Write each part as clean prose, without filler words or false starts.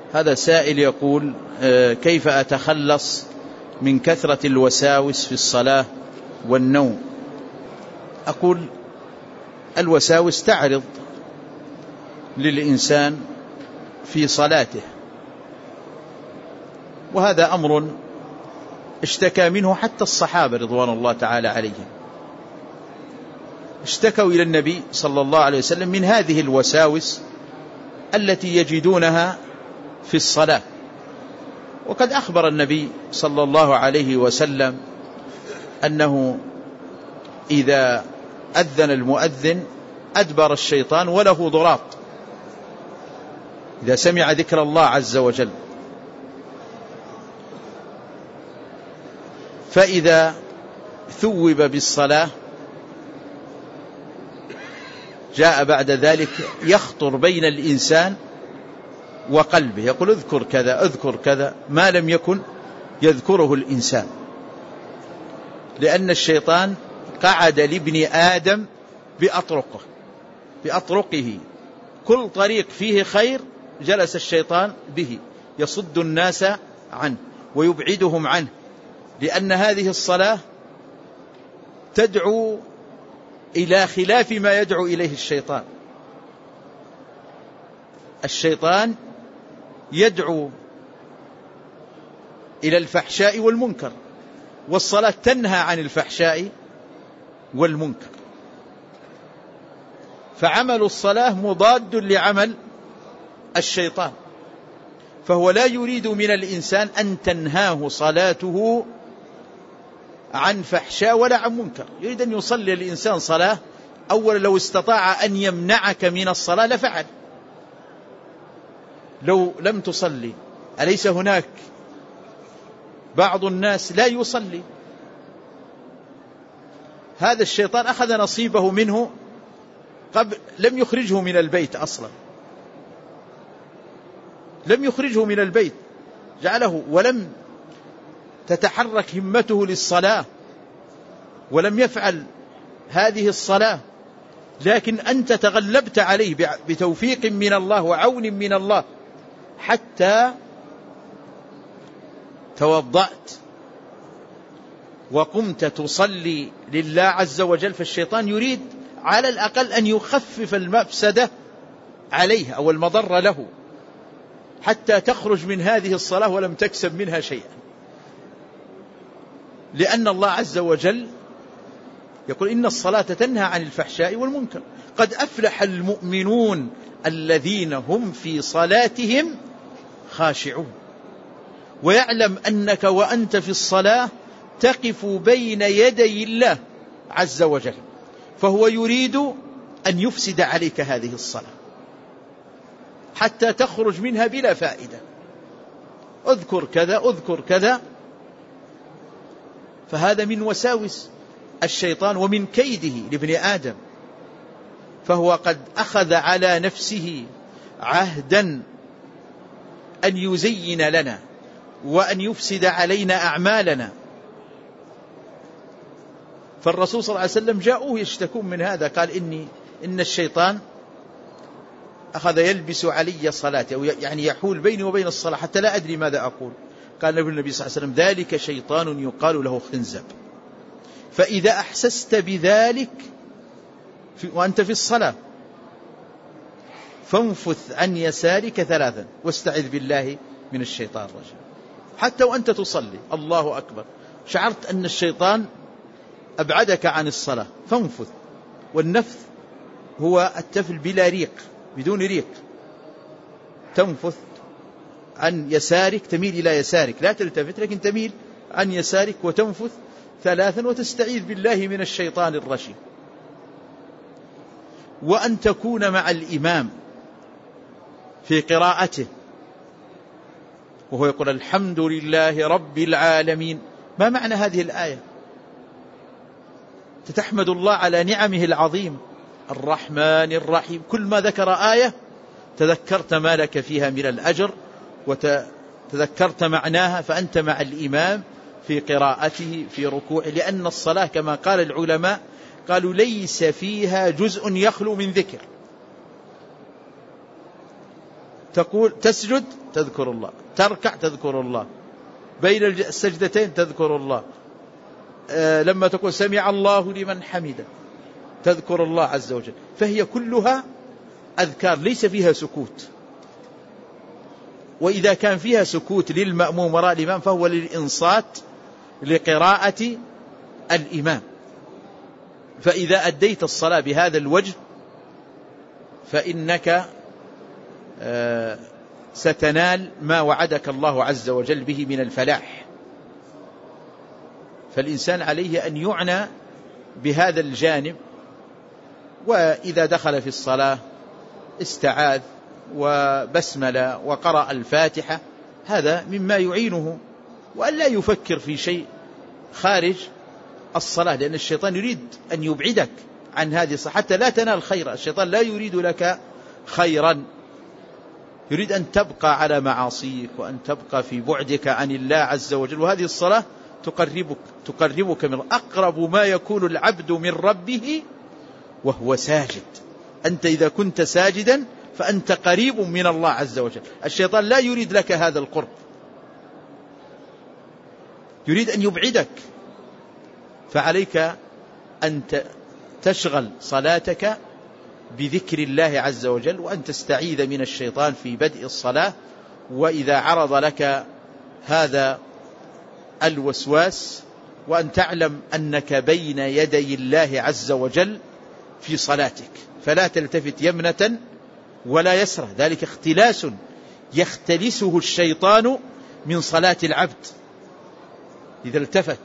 هذا سائل يقول: كيف أتخلص من كثرة الوساوس في الصلاة والنوم؟ أقول: الوساوس تعرض للإنسان في صلاته، وهذا أمر اشتكى منه حتى الصحابة رضوان الله تعالى عليهم، اشتكوا إلى النبي صلى الله عليه وسلم من هذه الوساوس التي يجدونها في الصلاة. وقد أخبر النبي صلى الله عليه وسلم أنه إذا أذن المؤذن أدبر الشيطان وله ضراط إذا سمع ذكر الله عز وجل، فإذا ثوب بالصلاة جاء بعد ذلك يخطر بين الإنسان وقلبه، يقول: اذكر كذا اذكر كذا، ما لم يكن يذكره الإنسان، لأن الشيطان قعد لابن آدم بأطرقه، كل طريق فيه خير جلس الشيطان به يصد الناس عنه ويبعدهم عنه، لأن هذه الصلاة تدعو إلى خلاف ما يدعو إليه الشيطان. الشيطان يدعو إلى الفحشاء والمنكر، والصلاة تنهى عن الفحشاء والمنكر، فعمل الصلاة مضاد لعمل الشيطان، فهو لا يريد من الإنسان أن تنهاه صلاته عن فحشاء ولا عن منكر، يريد أن يصلي الإنسان صلاة. أولا لو استطاع أن يمنعك من الصلاة لفعل، لو لم تصلي أليس هناك بعض الناس لا يصلي؟ هذا الشيطان أخذ نصيبه منه قبل، لم يخرجه من البيت أصلا، لم يخرجه من البيت، جعله ولم تتحرك همته للصلاة ولم يفعل هذه الصلاة، لكن أنت تغلبت عليه بتوفيق من الله وعون من الله حتى توضأت وقمت تصلي لله عز وجل. فالشيطان يريد على الأقل أن يخفف المفسدة عليه أو المضر له حتى تخرج من هذه الصلاة ولم تكسب منها شيئا، لأن الله عز وجل يقول: إن الصلاة تنهى عن الفحشاء والمنكر، قد أفلح المؤمنون الذين هم في صلاتهم خاشعون. ويعلم أنك وأنت في الصلاة تقف بين يدي الله عز وجل، فهو يريد أن يفسد عليك هذه الصلاة حتى تخرج منها بلا فائدة. اذكر كذا اذكر كذا، فهذا من وساوس الشيطان ومن كيده لابن آدم، فهو قد أخذ على نفسه عهدا أن يزين لنا وأن يفسد علينا أعمالنا. فالرسول صلى الله عليه وسلم جاءوه يشتكون من هذا، قال: إن الشيطان أخذ يلبس علي صلاتي، أو يعني يحول بيني وبين الصلاة حتى لا أدري ماذا أقول. قال النبي صلى الله عليه وسلم: ذلك شيطان يقال له خنزب، فإذا أحسست بذلك وأنت في الصلاة فانفث عن يسارك 3 واستعذ بالله من الشيطان الرجيم. حتى وأنت تصلي الله أكبر شعرت أن الشيطان أبعدك عن الصلاة فانفث. والنفث هو التفل بلا ريق، بدون ريق، تنفث عن يسارك، تميل إلى يسارك، لا تلتفت لكن تميل عن يسارك وتنفث 3 وتستعيذ بالله من الشيطان الرجيم. وأن تكون مع الإمام في قراءته وهو يقول: الحمد لله رب العالمين. ما معنى هذه الآية؟ تتحمد الله على نعمه العظيم الرحمن الرحيم. كل ما ذكر آية تذكرت ما لك فيها من الأجر وتذكرت معناها، فأنت مع الإمام في قراءته في ركوعه، لأن الصلاة كما قال العلماء قالوا: ليس فيها جزء يخلو من ذكر. تقول تسجد تذكر الله، تركع تذكر الله، بين السجدتين تذكر الله، لما تقول سمع الله لمن حمده تذكر الله عز وجل. فهي كلها أذكار ليس فيها سكوت. وإذا كان فيها سكوت للمأموم وراء الإمام فهو للإنصات لقراءة الإمام. فإذا أديت الصلاة بهذا الوجه فإنك ستنال ما وعدك الله عز وجل به من الفلاح. فالإنسان عليه أن يعنى بهذا الجانب، وإذا دخل في الصلاة استعاذ وبسمل وقرأ الفاتحة، هذا مما يعينه، وأن لا يفكر في شيء خارج الصلاة، لأن الشيطان يريد أن يبعدك عن هذه الصلاة حتى لا تنال خيرا. الشيطان لا يريد لك خيرا، يريد أن تبقى على معاصيك وأن تبقى في بعدك عن الله عز وجل. وهذه الصلاة تقربك من أقرب ما يكون العبد من ربه وهو ساجد. أنت إذا كنت ساجدا فأنت قريب من الله عز وجل. الشيطان لا يريد لك هذا القرب، يريد أن يبعدك. فعليك أن تشغل صلاتك بذكر الله عز وجل، وأن تستعيذ من الشيطان في بدء الصلاة. وإذا عرض لك هذا الوسواس، وأن تعلم أنك بين يدي الله عز وجل في صلاتك، فلا تلتفت يمنة ولا يسرى. ذلك اختلاس يختلسه الشيطان من صلاة العبد. إذا التفت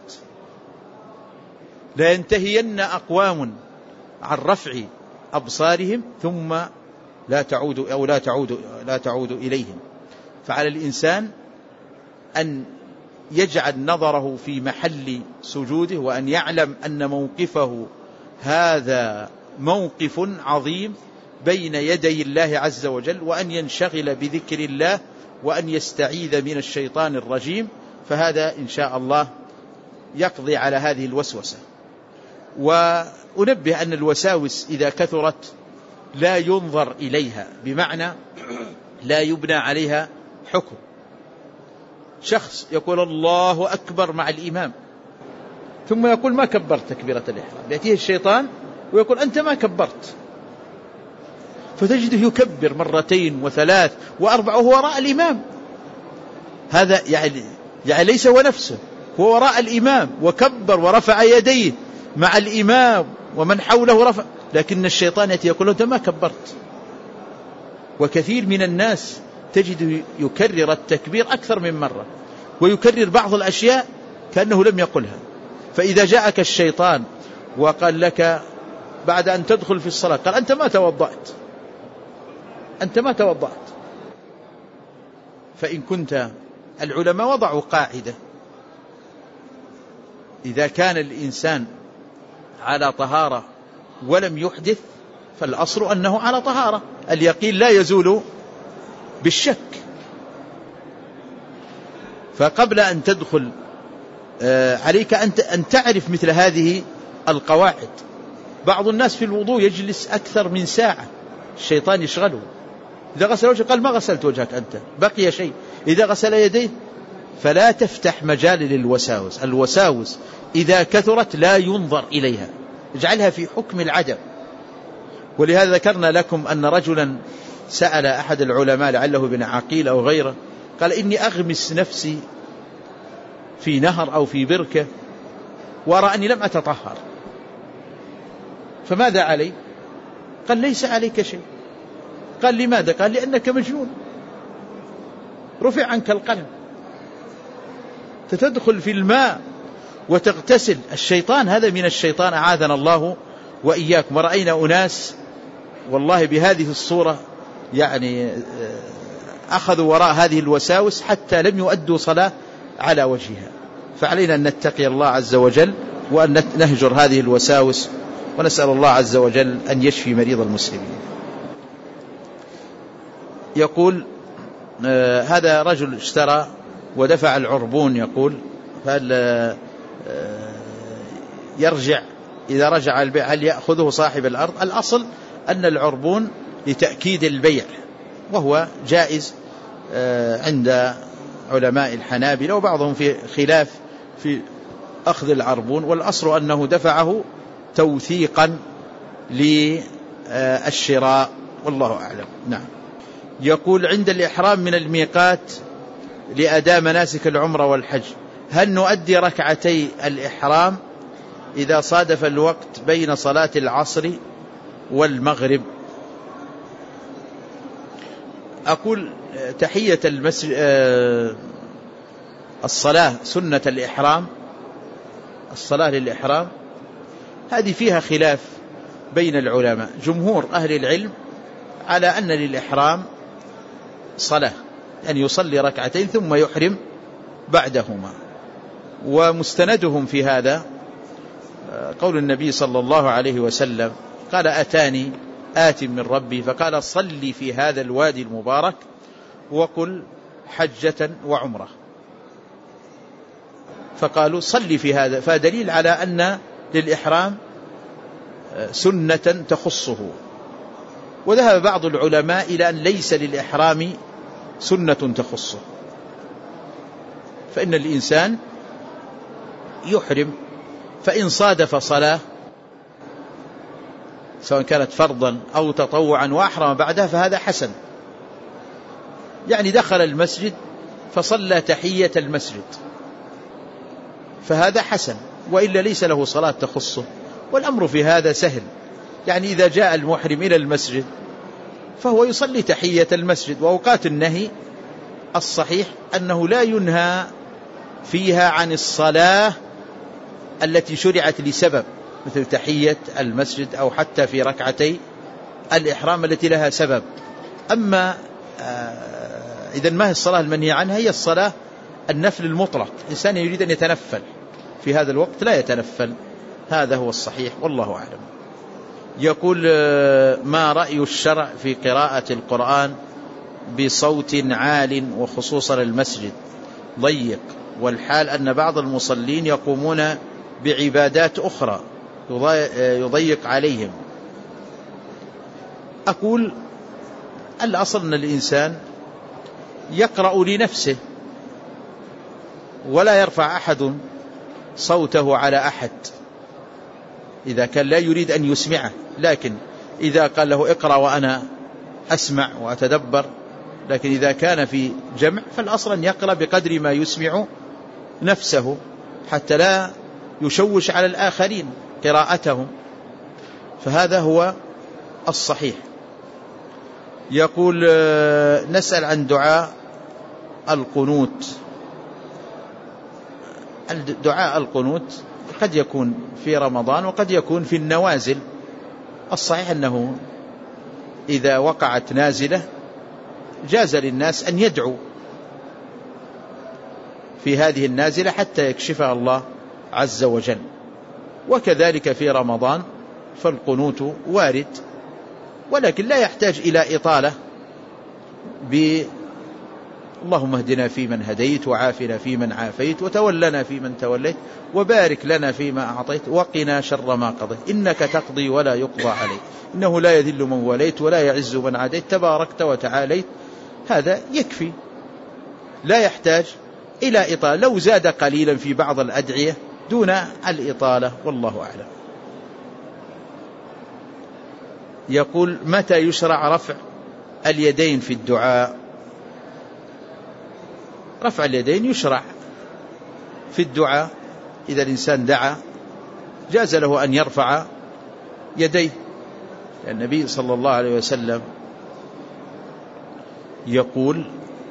لا ينتهين أقوام عن رفع أبصارهم ثم لا تعود إليهم. فعلى الإنسان أن يجعل نظره في محل سجوده، وأن يعلم أن موقفه هذا موقف عظيم بين يدي الله عز وجل، وأن ينشغل بذكر الله، وأن يستعيذ من الشيطان الرجيم. فهذا إن شاء الله يقضي على هذه الوسوسة. وأنبه أن الوساوس إذا كثرت لا ينظر إليها، بمعنى لا يبنى عليها حكم. شخص يقول الله أكبر مع الإمام ثم يقول ما كبرت تكبيرة الإحرام، يأتيه الشيطان ويقول أنت ما كبرت، فتجده يكبر مرتين وثلاث وأربع وهو وراء الإمام. هذا يعني ليس هو نفسه، هو وراء الإمام وكبر ورفع يديه مع الإمام ومن حوله رفع، لكن الشيطان يأتي يقول أنت ما كبرت. وكثير من الناس تجده يكرر التكبير أكثر من مرة، ويكرر بعض الأشياء كأنه لم يقلها. فإذا جاءك الشيطان وقال لك بعد أن تدخل في الصلاة قال أنت ما توضأت، فإن كنت، العلماء وضعوا قاعدة: إذا كان الإنسان على طهارة ولم يحدث فالأصل أنه على طهارة، اليقين لا يزول بالشك. فقبل أن تدخل عليك أن تعرف مثل هذه القواعد. بعض الناس في الوضوء يجلس أكثر من ساعة، الشيطان يشغله. إذا غسل وجهه قال ما غسلت وجهك أنت، بقي شيء. إذا غسل يديه فلا تفتح مجال للوساوس. الوساوس إذا كثرت لا ينظر إليها، اجعلها في حكم العدم. ولهذا ذكرنا لكم أن رجلا سأل أحد العلماء لعله ابن عقيل أو غيره، قال إني أغمس نفسي في نهر أو في بركة وأرى أني لم أتطهر، فماذا علي؟ قال ليس عليك شيء. قال لماذا؟ قال لأنك مجنون، رفع عنك القلم، تدخل في الماء وتغتسل. الشيطان هذا من الشيطان، أعاذنا الله وإياكم. ورأينا أناس والله بهذه الصورة يعني أخذوا وراء هذه الوساوس حتى لم يؤدوا صلاة على وجهها. فعلينا أن نتقي الله عز وجل وأن نهجر هذه الوساوس، ونسأل الله عز وجل أن يشفي مريض المسلمين. يقول هذا رجل اشترى ودفع العربون، يقول هل يرجع؟ إذا رجع البيع هل يأخذه صاحب الأرض؟ الأصل أن العربون لتأكيد البيع، وهو جائز عند علماء الحنابلة، وبعضهم في خلاف في أخذ العربون، والأصل أنه دفعه توثيقا للشراء، والله أعلم. نعم. يقول عند الإحرام من الميقات لأداء مناسك العمرة والحج، هل نؤدي ركعتي الإحرام إذا صادف الوقت بين صلاة العصر والمغرب؟ أقول تحية المسجد الصلاة سنة الإحرام، الصلاة للإحرام هذه فيها خلاف بين العلماء. جمهور أهل العلم على أن للإحرام صلاة، أن يصلي ركعتين ثم يحرم بعدهما، ومستندهم في هذا قول النبي صلى الله عليه وسلم قال أتاني آت من ربي فقال صلي في هذا الوادي المبارك وقل حجة وعمرة، فقالوا صلي في هذا، فدليل على أن للإحرام سنة تخصه. وذهب بعض العلماء إلى أن ليس للإحرام سنة تخصه، فإن الإنسان يحرم، فإن صادف صلاة سواء كانت فرضا أو تطوعا وأحرم بعدها فهذا حسن، يعني دخل المسجد فصلى تحية المسجد فهذا حسن، وإلا ليس له صلاة تخصه. والأمر في هذا سهل، يعني إذا جاء المحرم إلى المسجد فهو يصلي تحية المسجد. وأوقات النهي الصحيح أنه لا ينهى فيها عن الصلاة التي شرعت لسبب، مثل تحية المسجد أو حتى في ركعتي الإحرام التي لها سبب. أما إذا ما هي الصلاة المنهي عنها؟ هي الصلاة النفل المطلق، إنسان يريد أن يتنفل في هذا الوقت لا يتنفل، هذا هو الصحيح والله أعلم. يقول ما رأي الشرع في قراءة القرآن بصوت عال وخصوصا المسجد ضيق، والحال أن بعض المصلين يقومون بعبادات أخرى يضيق عليهم؟ أقول الأصل أن الإنسان يقرأ لنفسه ولا يرفع أحد صوته على أحد إذا كان لا يريد أن يسمعه، لكن إذا قال له اقرأ وأنا أسمع وأتدبر، لكن إذا كان في جمع فالأصل أن يقرأ بقدر ما يسمع نفسه حتى لا يشوش على الآخرين قراءتهم، فهذا هو الصحيح. يقول نسأل عن دعاء القنوت. دعاء القنوت قد يكون في رمضان وقد يكون في النوازل. الصحيح أنه إذا وقعت نازلة جاز للناس أن يدعوا في هذه النازلة حتى يكشفها الله عز وجل، وكذلك في رمضان فالقنوت وارد، ولكن لا يحتاج إلى إطالة اللهم اهدنا فيمن هديت وعافنا فيمن عافيت وتولنا فيمن توليت وبارك لنا فيما أعطيت وقنا شر ما قضيت إنك تقضي ولا يقضى عليك إنه لا يذل من وليت ولا يعز من عاديت تباركت وتعاليت. هذا يكفي، لا يحتاج إلى إطالة، لو زاد قليلا في بعض الأدعية دون الإطالة والله أعلم. يقول متى يشرع رفع اليدين في الدعاء؟ رفع اليدين يشرع في الدعاء إذا الإنسان دعا جاز له أن يرفع يديه، لأن النبي صلى الله عليه وسلم يقول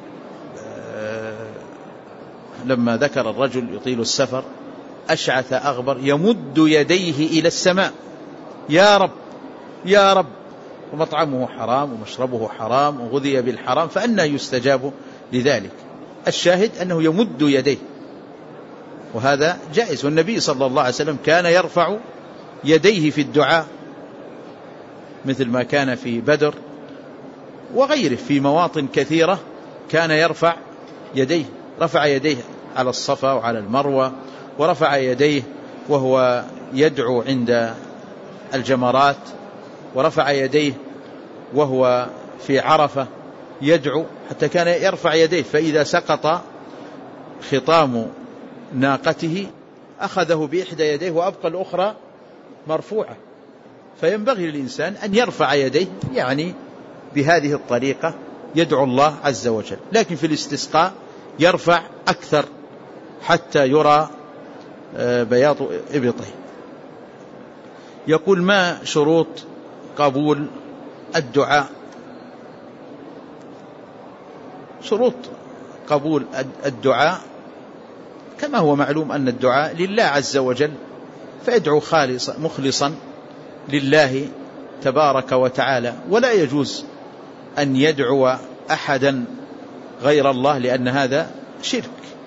لما ذكر الرجل يطيل السفر أشعث أغبر يمد يديه إلى السماء يا رب يا رب ومطعمه حرام ومشربه حرام وغذي بالحرام فأنى يستجاب لذلك. الشاهد أنه يمد يديه وهذا جائز، والنبي صلى الله عليه وسلم كان يرفع يديه في الدعاء مثل ما كان في بدر وغيره في مواطن كثيرة كان يرفع يديه، رفع يديه على الصفا وعلى المروة، ورفع يديه وهو يدعو عند الجمرات، ورفع يديه وهو في عرفة يدعو حتى كان يرفع يديه، فإذا سقط خطام ناقته أخذه بإحدى يديه وأبقى الأخرى مرفوعة. فينبغي للإنسان أن يرفع يديه يعني بهذه الطريقة يدعو الله عز وجل، لكن في الاستسقاء يرفع أكثر حتى يرى بياض إبطه. يقول: ما شروط قبول الدعاء؟ شروط قبول الدعاء كما هو معلوم أن الدعاء لله عز وجل، فيدعو خالصا مخلصا لله تبارك وتعالى، ولا يجوز أن يدعو أحدا غير الله، لأن هذا شرك.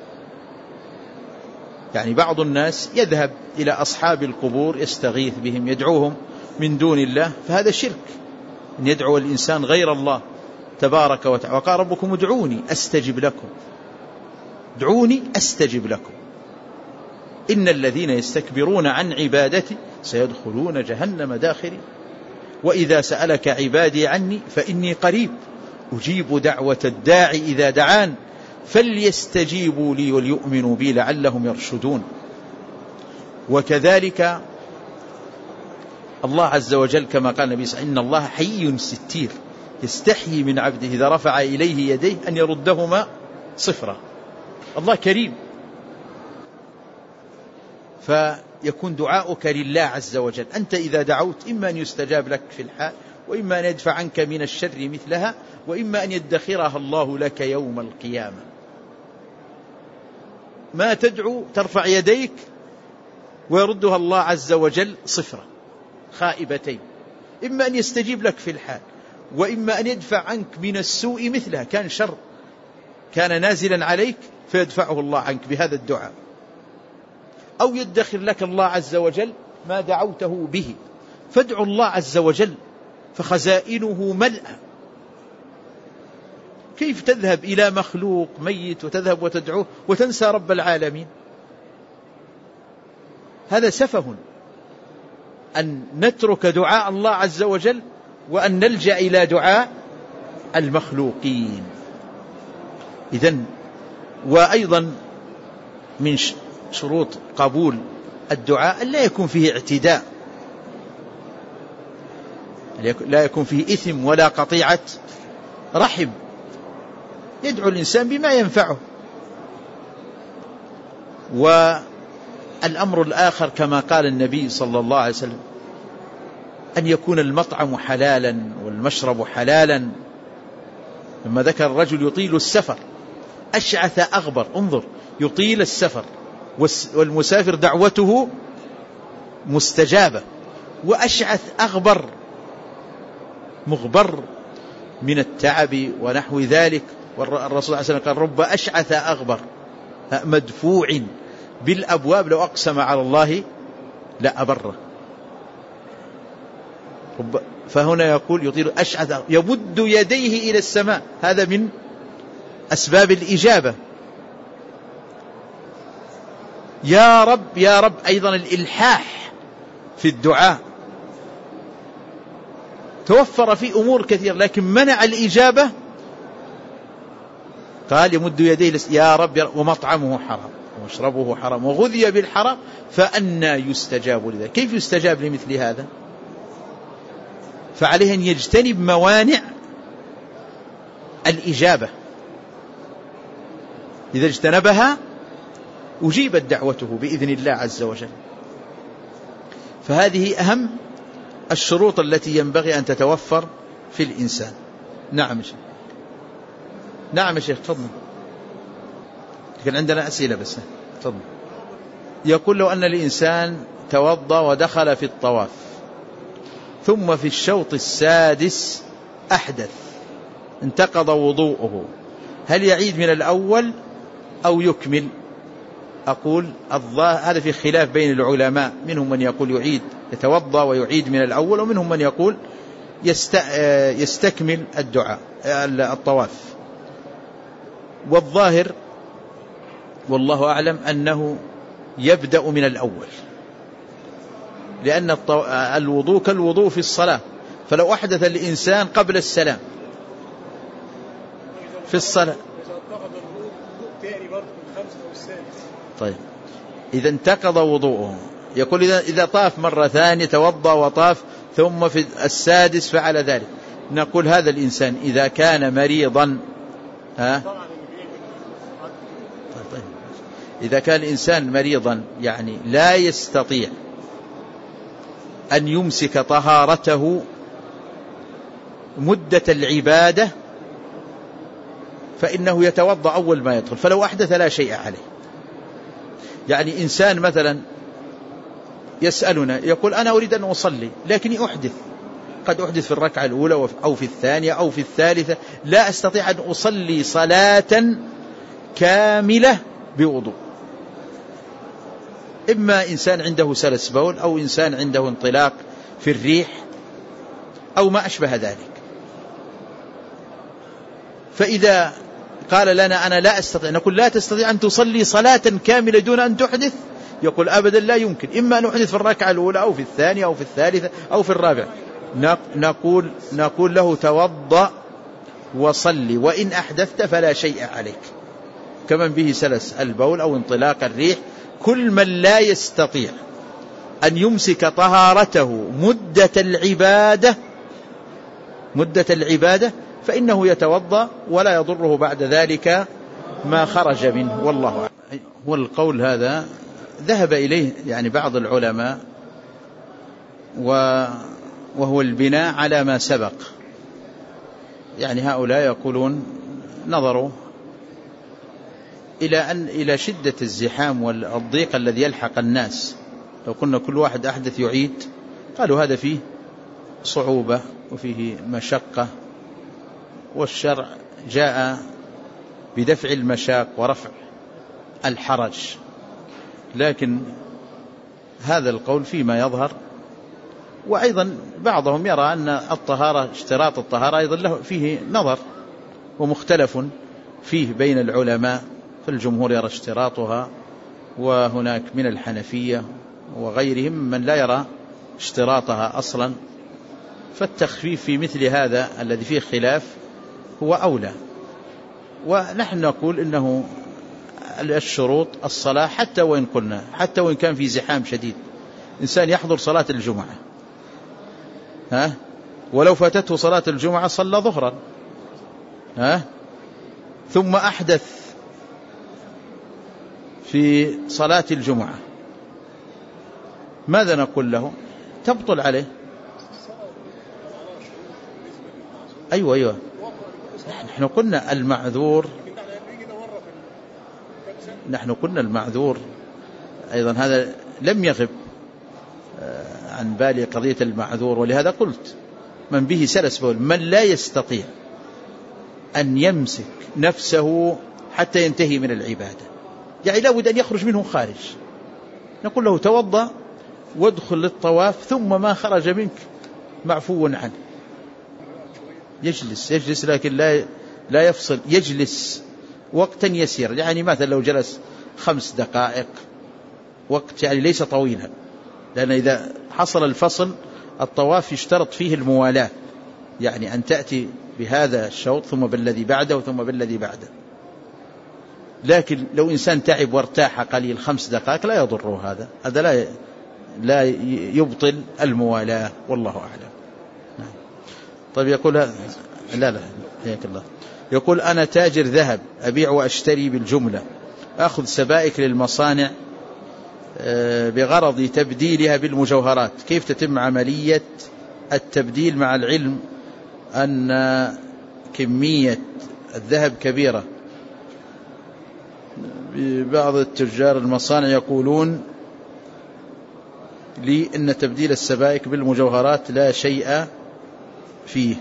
يعني بعض الناس يذهب إلى أصحاب القبور يستغيث بهم، يدعوهم من دون الله، فهذا شرك أن يدعو الإنسان غير الله تبارك وتعالى. وقال ربكم ادعوني أستجب لكم، ادعوني أستجب لكم، إن الذين يستكبرون عن عبادتي سيدخلون جهنم داخرين. وإذا سألك عبادي عني فإني قريب أجيب دعوة الداعي إذا دعان فليستجيبوا لي وليؤمنوا بي لعلهم يرشدون. وكذلك الله عز وجل كما قال النبي صلى الله عليه وسلم: إن الله حي ستير يستحيي من عبده إذا رفع إليه يديه أن يردهما صفرا. الله كريم، فيكون دعاؤك لله عز وجل. أنت إذا دعوت إما أن يستجاب لك في الحال، وإما أن يدفع عنك من الشر مثلها، وإما أن يدخرها الله لك يوم القيامة. ما تدعو ترفع يديك ويردها الله عز وجل صفرا خائبتين، إما أن يستجيب لك في الحال، وإما أن يدفع عنك من السوء مثلها، كان شر كان نازلا عليك فيدفعه الله عنك بهذا الدعاء، أو يدخر لك الله عز وجل ما دعوته به. فادعوا الله عز وجل فخزائنه ملأى. كيف تذهب إلى مخلوق ميت وتذهب وتدعوه وتنسى رب العالمين؟ هذا سفه أن نترك دعاء الله عز وجل وأن نلجأ إلى دعاء المخلوقين. إذن وأيضا من شروط قبول الدعاء أن لا يكون فيه اعتداء، لا يكون فيه إثم ولا قطيعة رحم. يدعو الإنسان بما ينفعه. والأمر الآخر كما قال النبي صلى الله عليه وسلم: أن يكون المطعم حلالا والمشرب حلالا. لما ذكر الرجل يطيل السفر أشعث أغبر، انظر، يطيل السفر والمسافر دعوته مستجابة، وأشعث أغبر مغبر من التعب ونحو ذلك. والرسول صلى الله عليه وسلم قال: رب أشعث أغبر مدفوع بالأبواب لو أقسم على الله لا أبره. فهنا يقول يطيل أشعث، يمد يديه إلى السماء، هذا من أسباب الإجابة. يا رب يا رب، أيضا الإلحاح في الدعاء توفر في أمور كثيرة، لكن منع الإجابة. قال يمد يديه يا رب, يا رب ومطعمه حرام ومشربه حرام وغذي بالحرام فأنى يستجاب لذلك. كيف يستجاب لمثل هذا؟ فعليه أن يجتنب موانع الإجابة، إذا اجتنبها أجيبت دعوته بإذن الله عز وجل. فهذه أهم الشروط التي ينبغي أن تتوفر في الإنسان. نعم شيخ. نعم شيخ تفضل، لكن عندنا أسئلة بس تفضل. يقول: لو أن الإنسان توضأ ودخل في الطواف ثم في الشوط السادس أحدث انتقض وضوءه، هل يعيد من الأول أو يكمل؟ أقول هذا في خلاف بين العلماء، منهم من يقول يعيد يتوضأ ويعيد من الأول، ومنهم من يقول يستكمل الطواف. والظاهر والله أعلم أنه يبدأ من الأول، لأن الوضوء كالوضوء في الصلاة، فلو أحدث الإنسان قبل السلام في الصلاة. طيب إذا انتقض وضوءه، يقول إذا طاف مرة ثانية توضأ وطاف ثم في السادس فعل ذلك، نقول هذا الإنسان إذا كان مريضا إذا كان الإنسان مريضا يعني لا يستطيع أن يمسك طهارته مدة العبادة فإنه يتوضأ أول ما يدخل، فلو أحدث لا شيء عليه. يعني إنسان مثلا يسألنا يقول أنا أريد أن أصلي لكني أحدث، قد أحدث في الركعة الأولى أو في الثانية أو في الثالثة، لا أستطيع أن أصلي صلاة كاملة بوضوء. إما إنسان عنده سلس بول أو إنسان عنده انطلاق في الريح أو ما أشبه ذلك. فإذا قال لنا أنا لا أستطيع، نقول لا تستطيع أن تصلي صلاة كاملة دون أن تحدث؟ يقول أبدا لا يمكن، إما أن أحدث في الركعة الأولى أو في الثانية أو في الثالثة أو في الرابعة. نقول له توضأ وصلي، وإن أحدثت فلا شيء عليك. كمن به سلس البول أو انطلاق الريح، كل من لا يستطيع أن يمسك طهارته مدة العبادة فإنه يتوضأ ولا يضره بعد ذلك ما خرج منه، والله أعلم. والقول هذا ذهب إليه يعني بعض العلماء، وهو البناء على ما سبق. يعني هؤلاء يقولون نظروا إلى شدة الزحام والضيق الذي يلحق الناس، لو كنا كل واحد أحدث يعيد، قالوا هذا فيه صعوبة وفيه مشقة، والشرع جاء بدفع المشاق ورفع الحرج. لكن هذا القول فيما يظهر، وأيضا بعضهم يرى أن الطهارة، اشتراط الطهارة أيضا له فيه نظر ومختلف فيه بين العلماء، فالجمهور يرى اشتراطها، وهناك من الحنفية وغيرهم من لا يرى اشتراطها أصلا. فالتخفيف في مثل هذا الذي فيه خلاف هو أولى. ونحن نقول إنه الشروط الصلاة حتى وإن كان في زحام شديد، إنسان يحضر صلاة الجمعة ولو فاتته صلاة الجمعة صلى ظهرا ثم أحدث في صلاة الجمعة، ماذا نقول له؟ تبطل عليه. أيوة نحن قلنا المعذور أيضا هذا لم يغب عن بالي قضية المعذور، ولهذا قلت من به سلس بول، من لا يستطيع أن يمسك نفسه حتى ينتهي من العبادة، يعني لا بد أن يخرج منه خارج، نقول له توضأ وادخل للطواف، ثم ما خرج منك معفو عنه. يجلس لكن لا يفصل، يجلس وقتا يسير، يعني مثلا لو جلس 5 دقائق، وقت يعني ليس طويلا، لأن إذا حصل الفصل الطواف يشترط فيه الموالاة، يعني أن تأتي بهذا الشوط ثم بالذي بعده ثم بالذي بعده. لكن لو إنسان تعب وارتاح قليل 5 دقائق لا يضره هذا لا يبطل الموالاة، والله أعلم. طيب يقول لا حياك الله، يقول أنا تاجر ذهب أبيع وأشتري بالجملة، أخذ سبائك للمصانع بغرض تبديلها بالمجوهرات، كيف تتم عملية التبديل مع العلم أن كمية الذهب كبيرة؟ بعض التجار المصانع يقولون لي أن تبديل السبائك بالمجوهرات لا شيء فيه.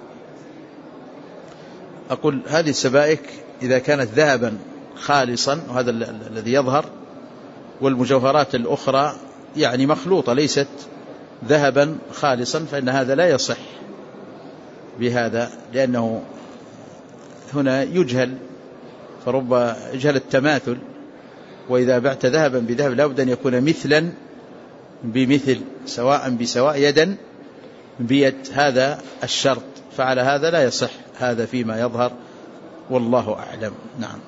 أقول هذه السبائك إذا كانت ذهبا خالصا، وهذا الذي يظهر، والمجوهرات الأخرى يعني مخلوطة ليست ذهبا خالصا، فإن هذا لا يصح بهذا، لأنه هنا يجهل، فرب يجهل التماثل. وإذا بعت ذهبا بذهب لا بد أن يكون مثلا بمثل، سواء بسواء، يدا بيد، هذا الشرط، فعلى هذا لا يصح هذا فيما يظهر والله أعلم. نعم.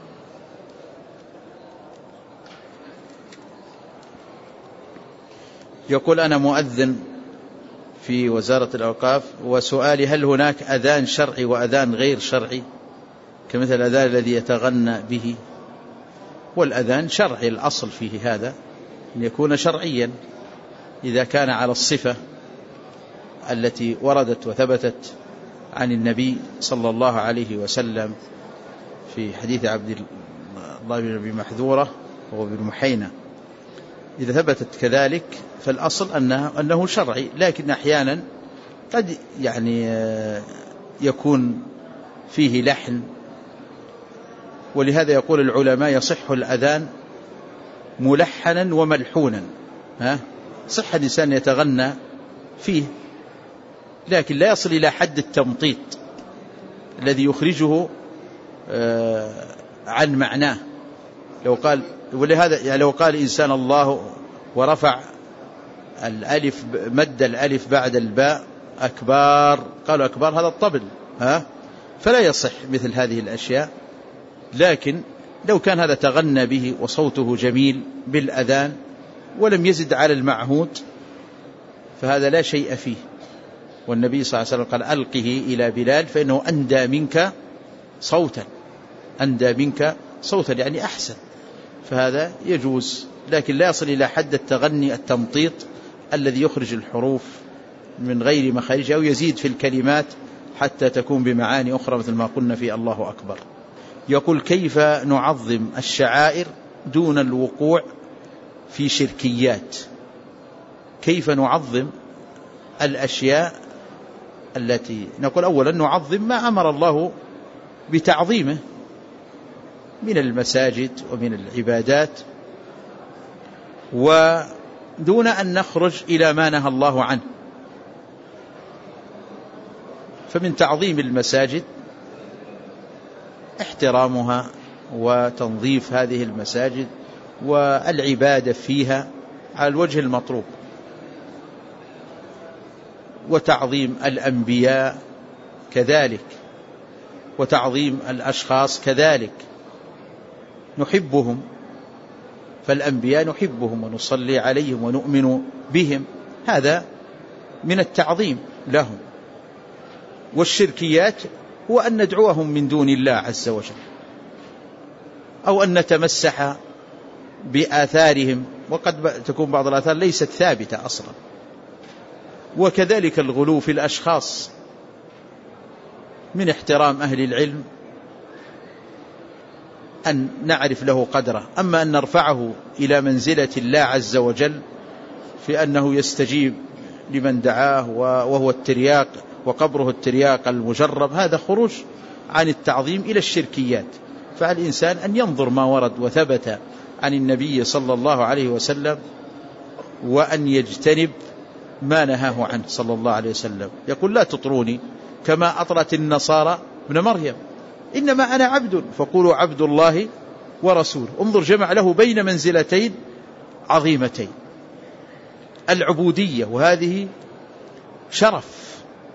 يقول أنا مؤذن في وزارة الأوقاف، وسؤالي هل هناك أذان شرعي وأذان غير شرعي كمثل الأذان الذي يتغنى به؟ والأذان شرعي، الأصل فيه هذا أن يكون شرعيا إذا كان على الصفة التي وردت وثبتت عن النبي صلى الله عليه وسلم في حديث عبد الله بن أبي محذورة وهو بن محينة. إذا ثبتت كذلك فالأصل أنه شرعي، لكن أحيانا قد يكون فيه لحن، ولهذا يقول العلماء يصح الأذان ملحنا وملحونا. صح الإنسان يتغنى فيه، لكن لا يصل إلى حد التمطيط الذي يخرجه عن معناه. ولهذا لو قال إنسان الله ورفع الألف، مد الألف بعد الباء أكبر، قالوا أكبر هذا الطبل، فلا يصح مثل هذه الأشياء. لكن لو كان هذا تغنى به وصوته جميل بالأذان ولم يزد على المعهود فهذا لا شيء فيه. والنبي صلى الله عليه وسلم قال ألقه إلى بلال فإنه أندى منك صوتا، أندى منك صوتا يعني أحسن، فهذا يجوز، لكن لا يصل إلى حد التغني التمطيط الذي يخرج الحروف من غير مخارجها أو يزيد في الكلمات حتى تكون بمعاني أخرى مثل ما قلنا في الله أكبر. يقول كيف نعظم الشعائر دون الوقوع في شركيات؟ كيف نعظم الأشياء التي نقول أولا نعظم ما أمر الله بتعظيمه من المساجد ومن العبادات، ودون أن نخرج إلى ما نهى الله عنه. فمن تعظيم المساجد احترامها وتنظيف هذه المساجد والعبادة فيها على الوجه المطلوب، وتعظيم الأنبياء كذلك، وتعظيم الأشخاص كذلك، نحبهم، فالأنبياء نحبهم ونصلي عليهم ونؤمن بهم، هذا من التعظيم لهم. والشركيات هو أن ندعوهم من دون الله عز وجل، أو أن نتمسح بآثارهم، وقد تكون بعض الآثار ليست ثابتة أصلا. وكذلك الغلو في الأشخاص من احترام أهل العلم أن نعرف له قدره، أما أن نرفعه إلى منزلة الله عز وجل في أنه يستجيب لمن دعاه وهو الترياق وقبره الترياق المجرب، هذا خروج عن التعظيم إلى الشركيات. فالإنسان أن ينظر ما ورد وثبت عن النبي صلى الله عليه وسلم، وأن يجتنب ما نهاه عنه صلى الله عليه وسلم. يقول لا تطروني كما أطرت النصارى ابن مريم، إنما أنا عبد فقولوا عبد الله ورسوله. انظر، جمع له بين منزلتين عظيمتين، العبودية، وهذه شرف.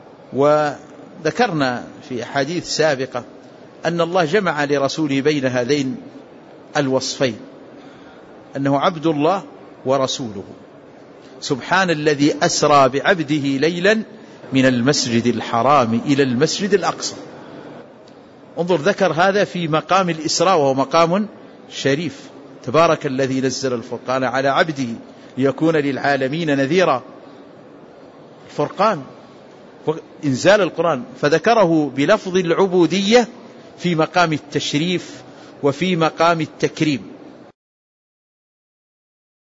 وذكرنا في أحاديث سابقة أن الله جمع لرسوله بين هذين الوصفين، أنه عبد الله ورسوله. سبحان الذي أسرى بعبده ليلا من المسجد الحرام إلى المسجد الأقصى. انظر، ذكر هذا في مقام الإسراء وهو مقام شريف. تبارك الذي نزل الفرقان على عبده ليكون للعالمين نذيرا. الفرقان إنزال القرآن، فذكره بلفظ العبودية في مقام التشريف وفي مقام التكريم.